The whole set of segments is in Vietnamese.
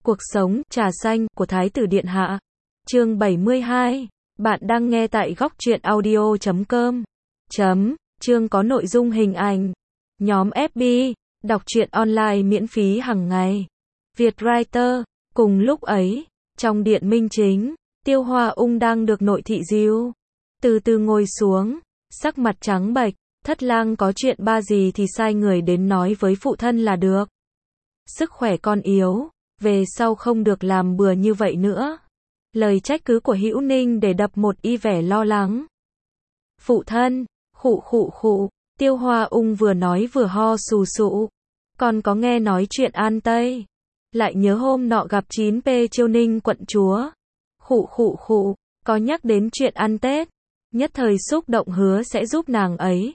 Cuộc sống, trà xanh, của Thái tử Điện Hạ. Chương 72. Bạn đang nghe tại góc truyện audio.com. Chương có nội dung hình ảnh. Nhóm FB. Đọc truyện online miễn phí hàng ngày. Vietwriter. Cùng lúc ấy, trong điện minh chính, Tiêu Hoa Ung đang được nội thị dìu. Từ từ ngồi xuống, sắc mặt trắng bệch. Thất lang có chuyện ba gì thì sai người đến nói với phụ thân là được. Sức khỏe con yếu, về sau không được làm bừa như vậy nữa. Lời trách cứ của Hữu Ninh để đập một y vẻ lo lắng. Phụ thân, khụ, Tiêu Hoa Ung vừa nói vừa ho sù sụ. Con có nghe nói chuyện An Tây. Lại nhớ hôm nọ gặp 9P Chiêu Ninh quận chúa. Khụ, có nhắc đến chuyện ăn Tết. Nhất thời xúc động hứa sẽ giúp nàng ấy.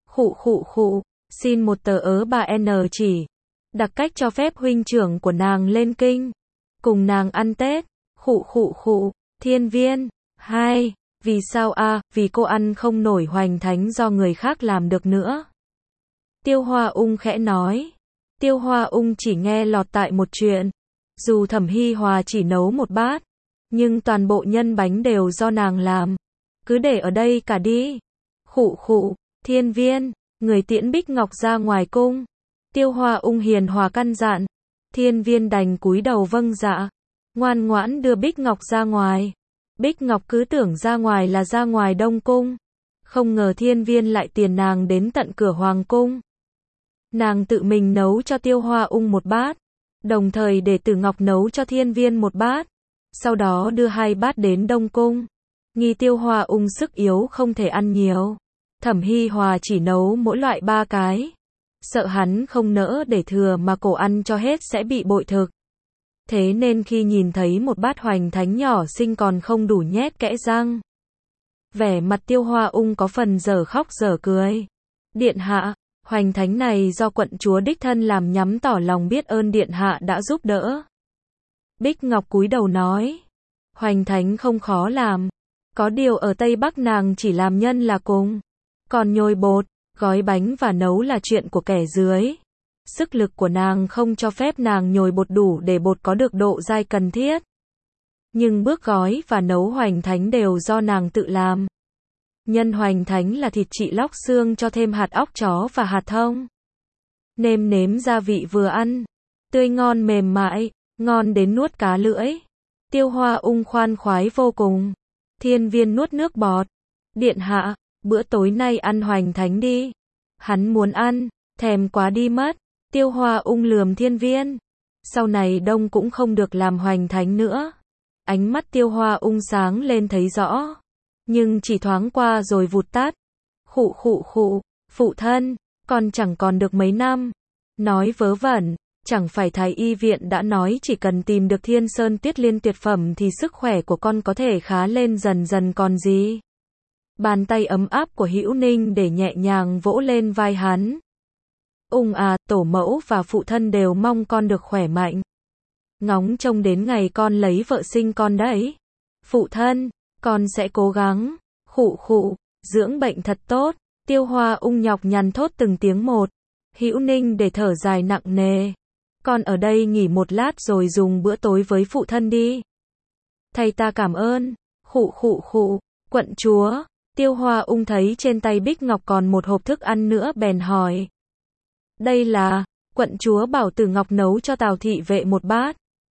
Khụ, xin một tờ ớ 3N chỉ. Đặc cách cho phép huynh trưởng của nàng lên kinh. Cùng nàng ăn Tết. Khụ, Thiên Viên. 2. Vì sao a? Vì cô ăn không nổi hoành thánh do người khác làm được nữa. Tiêu Hoa Ung khẽ nói. Tiêu Hoa Ung chỉ nghe lọt tại một chuyện. Dù Thẩm Hy Hòa chỉ nấu một bát, nhưng toàn bộ nhân bánh đều do nàng làm. Cứ để ở đây cả đi. Khụ, Thiên Viên. Người tiễn Bích Ngọc ra ngoài cung. Tiêu Hoa Ung hiền hòa căn dặn. Thiên Viên đành cúi đầu vâng dạ. Ngoan ngoãn đưa Bích Ngọc ra ngoài. Bích Ngọc cứ tưởng ra ngoài là ra ngoài Đông Cung. Không ngờ Thiên Viên lại tiền nàng đến tận cửa Hoàng Cung. Nàng tự mình nấu cho Tiêu Hoa Ung một bát. Đồng thời để Tử Ngọc nấu cho Thiên Viên một bát. Sau đó đưa 2 bát đến Đông Cung. Nghi Tiêu Hoa Ung sức yếu không thể ăn nhiều. Thẩm Hy Hòa chỉ nấu mỗi loại 3 cái. Sợ hắn không nỡ để thừa mà cổ ăn cho hết sẽ bị bội thực. Thế nên khi nhìn thấy một bát hoành thánh nhỏ xinh còn không đủ nhét kẽ răng. Vẻ mặt Tiêu Hoa Ung có phần dở khóc dở cười. Điện hạ, hoành thánh này do quận chúa đích thân làm nhắm tỏ lòng biết ơn điện hạ đã giúp đỡ. Bích Ngọc cúi đầu nói. Hoành thánh không khó làm. Có điều ở Tây Bắc nàng chỉ làm nhân là cùng. Còn nhồi bột, gói bánh và nấu là chuyện của kẻ dưới. Sức lực của nàng không cho phép nàng nhồi bột đủ để bột có được độ dai cần thiết. Nhưng bước gói và nấu hoành thánh đều do nàng tự làm. Nhân hoành thánh là thịt trị lóc xương cho thêm hạt óc chó và hạt thông. Nêm nếm gia vị vừa ăn. Tươi ngon mềm mại, ngon đến nuốt cá lưỡi. Tiêu Hoa Ung khoan khoái vô cùng. Thiên Viên nuốt nước bọt. Điện hạ, bữa tối nay ăn hoành thánh đi. Hắn muốn ăn, thèm quá đi mất. Tiêu Hoa Ung lườm Thiên Viên. Sau này Đông cũng không được làm hoành thánh nữa. Ánh mắt Tiêu Hoa Ung sáng lên thấy rõ. Nhưng chỉ thoáng qua rồi vụt tắt. Khụ, phụ thân, con chẳng còn được mấy năm. Nói vớ vẩn, chẳng phải Thái y viện đã nói chỉ cần tìm được Thiên Sơn Tuyết Liên tuyệt phẩm thì sức khỏe của con có thể khá lên dần dần còn gì. Bàn tay ấm áp của Hữu Ninh để nhẹ nhàng vỗ lên vai hắn. Ung à, tổ mẫu và phụ thân đều mong con được khỏe mạnh. Ngóng trông đến ngày con lấy vợ sinh con đấy. Phụ thân, con sẽ cố gắng. Khụ, dưỡng bệnh thật tốt. Tiêu Hoa Ung nhọc nhằn thốt từng tiếng một. Hữu Ninh để thở dài nặng nề. Con ở đây nghỉ một lát rồi dùng bữa tối với phụ thân đi. Thầy ta cảm ơn. Khụ, quận chúa. Tiêu Hoa Ung thấy trên tay Bích Ngọc còn một hộp thức ăn nữa bèn hỏi. Đây là, quận chúa bảo Tử Ngọc nấu cho Tào thị vệ một bát.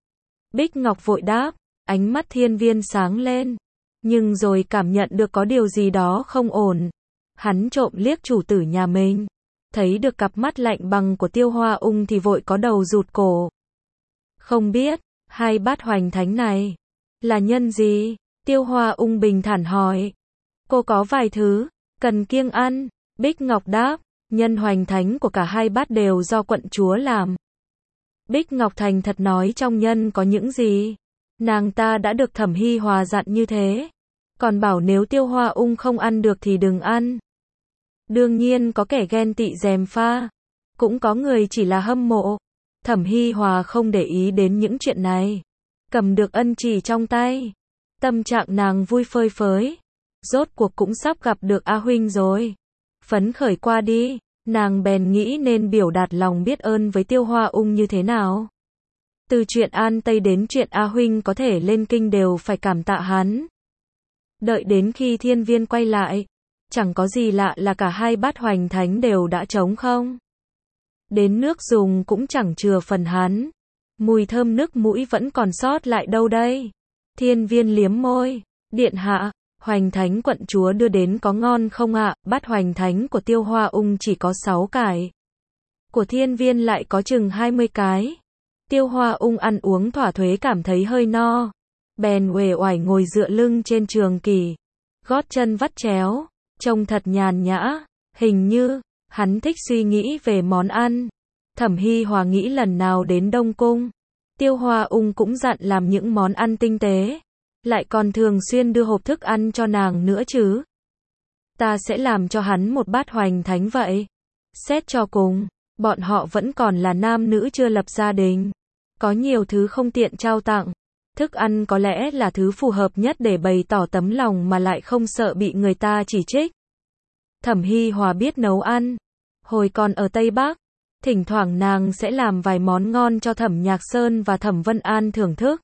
Bích Ngọc vội đáp, ánh mắt Thiên Viên sáng lên. Nhưng rồi cảm nhận được có điều gì đó không ổn. Hắn trộm liếc chủ tử nhà mình. Thấy được cặp mắt lạnh băng của Tiêu Hoa Ung thì vội có đầu rụt cổ. Không biết, 2 bát hoành thánh này là nhân gì? Tiêu Hoa Ung bình thản hỏi. Cô có vài thứ cần kiêng ăn. Bích Ngọc đáp. Nhân hoành thánh của cả 2 bát đều do quận chúa làm. Bích Ngọc thành thật nói trong nhân có những gì. Nàng ta đã được Thẩm Hy Hòa dặn như thế. Còn bảo nếu Tiêu Hoa Ung không ăn được thì đừng ăn. Đương nhiên có kẻ ghen tị gièm pha. Cũng có người chỉ là hâm mộ. Thẩm Hy Hòa không để ý đến những chuyện này. Cầm được ân chỉ trong tay. Tâm trạng nàng vui phơi phới. Rốt cuộc cũng sắp gặp được A Huynh rồi. Phấn khởi qua đi. Nàng bèn nghĩ nên biểu đạt lòng biết ơn với Tiêu Hoa Ung như thế nào. Từ chuyện An Tây đến chuyện A Huynh có thể lên kinh đều phải cảm tạ hắn. Đợi đến khi Thiên Viên quay lại, chẳng có gì lạ là cả hai bát hoành thánh đều đã trống không. Đến nước dùng cũng chẳng chừa phần hắn. Mùi thơm nước mũi vẫn còn sót lại đâu đây. Thiên Viên liếm môi. Điện hạ, hoành thánh quận chúa đưa đến có ngon không ạ? Bát hoành thánh của Tiêu Hoa Ung chỉ có 6 cái. Của Thiên Viên lại có chừng 20 cái. Tiêu Hoa Ung ăn uống thỏa thuế cảm thấy hơi no. Bèn uể oải ngồi dựa lưng trên trường kỷ. Gót chân vắt chéo. Trông thật nhàn nhã. Hình như, hắn thích suy nghĩ về món ăn. Thẩm Hy Hòa nghĩ lần nào đến Đông Cung, Tiêu Hoa Ung cũng dặn làm những món ăn tinh tế. Lại còn thường xuyên đưa hộp thức ăn cho nàng nữa chứ. Ta sẽ làm cho hắn một bát hoành thánh vậy. Xét cho cùng, bọn họ vẫn còn là nam nữ chưa lập gia đình. Có nhiều thứ không tiện trao tặng. Thức ăn có lẽ là thứ phù hợp nhất để bày tỏ tấm lòng mà lại không sợ bị người ta chỉ trích. Thẩm Hy Hòa biết nấu ăn. Hồi còn ở Tây Bắc, thỉnh thoảng nàng sẽ làm vài món ngon cho Thẩm Nhạc Sơn và Thẩm Vân An thưởng thức.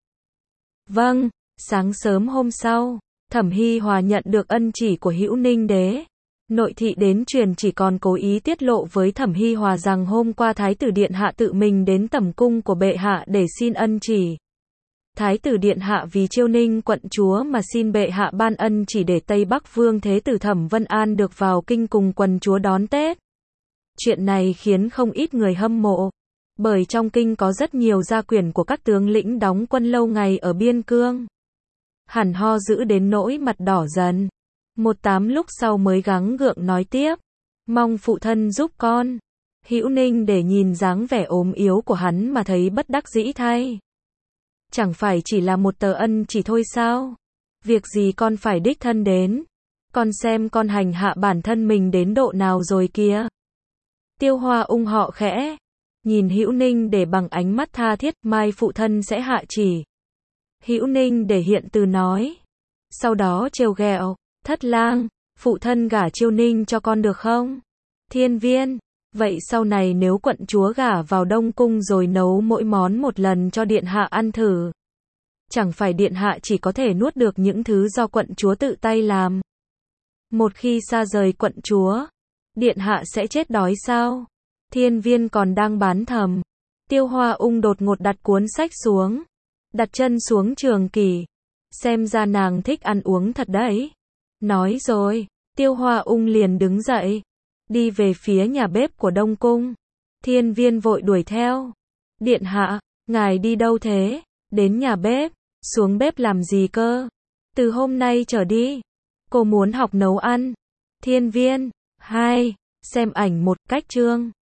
Vâng, sáng sớm hôm sau, Thẩm Hy Hòa nhận được ân chỉ của Hữu Ninh Đế. Nội thị đến truyền chỉ còn cố ý tiết lộ với Thẩm Hy Hòa rằng hôm qua Thái tử Điện Hạ tự mình đến tẩm cung của bệ hạ để xin ân chỉ. Thái tử Điện Hạ vì Chiêu Ninh quận chúa mà xin bệ hạ ban ân chỉ để Tây Bắc Vương Thế tử Thẩm Vân An được vào kinh cùng quần chúa đón Tết. Chuyện này khiến không ít người hâm mộ, bởi trong kinh có rất nhiều gia quyển của các tướng lĩnh đóng quân lâu ngày ở biên cương. Hẳn ho giữ đến nỗi mặt đỏ dần. Một tám lúc sau mới gắng gượng nói tiếp, mong phụ thân giúp con. Hữu Ninh để nhìn dáng vẻ ốm yếu của hắn mà thấy bất đắc dĩ thay. Chẳng phải chỉ là một tờ ân chỉ thôi sao? Việc gì con phải đích thân đến? Con xem con hành hạ bản thân mình đến độ nào rồi kìa. Tiêu Hoa Ung họ khẽ, nhìn Hữu Ninh để bằng ánh mắt tha thiết, mai phụ thân sẽ hạ chỉ. Hữu Ninh để hiện từ nói. Sau đó trêu ghẹo, Thất lang, phụ thân gả Chiêu Ninh cho con được không? Thiên Viên, vậy sau này nếu quận chúa gả vào Đông Cung rồi nấu mỗi món một lần cho điện hạ ăn thử. Chẳng phải điện hạ chỉ có thể nuốt được những thứ do quận chúa tự tay làm. Một khi xa rời quận chúa, điện hạ sẽ chết đói sao? Thiên Viên còn đang bán thầm. Tiêu Hoa Ung đột ngột đặt cuốn sách xuống, đặt chân xuống trường kỷ. Xem ra nàng thích ăn uống thật đấy. Nói rồi, Tiêu Hoa Ung liền đứng dậy, đi về phía nhà bếp của Đông Cung. Thiên Viên vội đuổi theo. Điện hạ, ngài đi đâu thế? Đến nhà bếp, xuống bếp làm gì cơ? Từ hôm nay trở đi, cô muốn học nấu ăn. Thiên Viên, 2, xem ảnh một cách chương.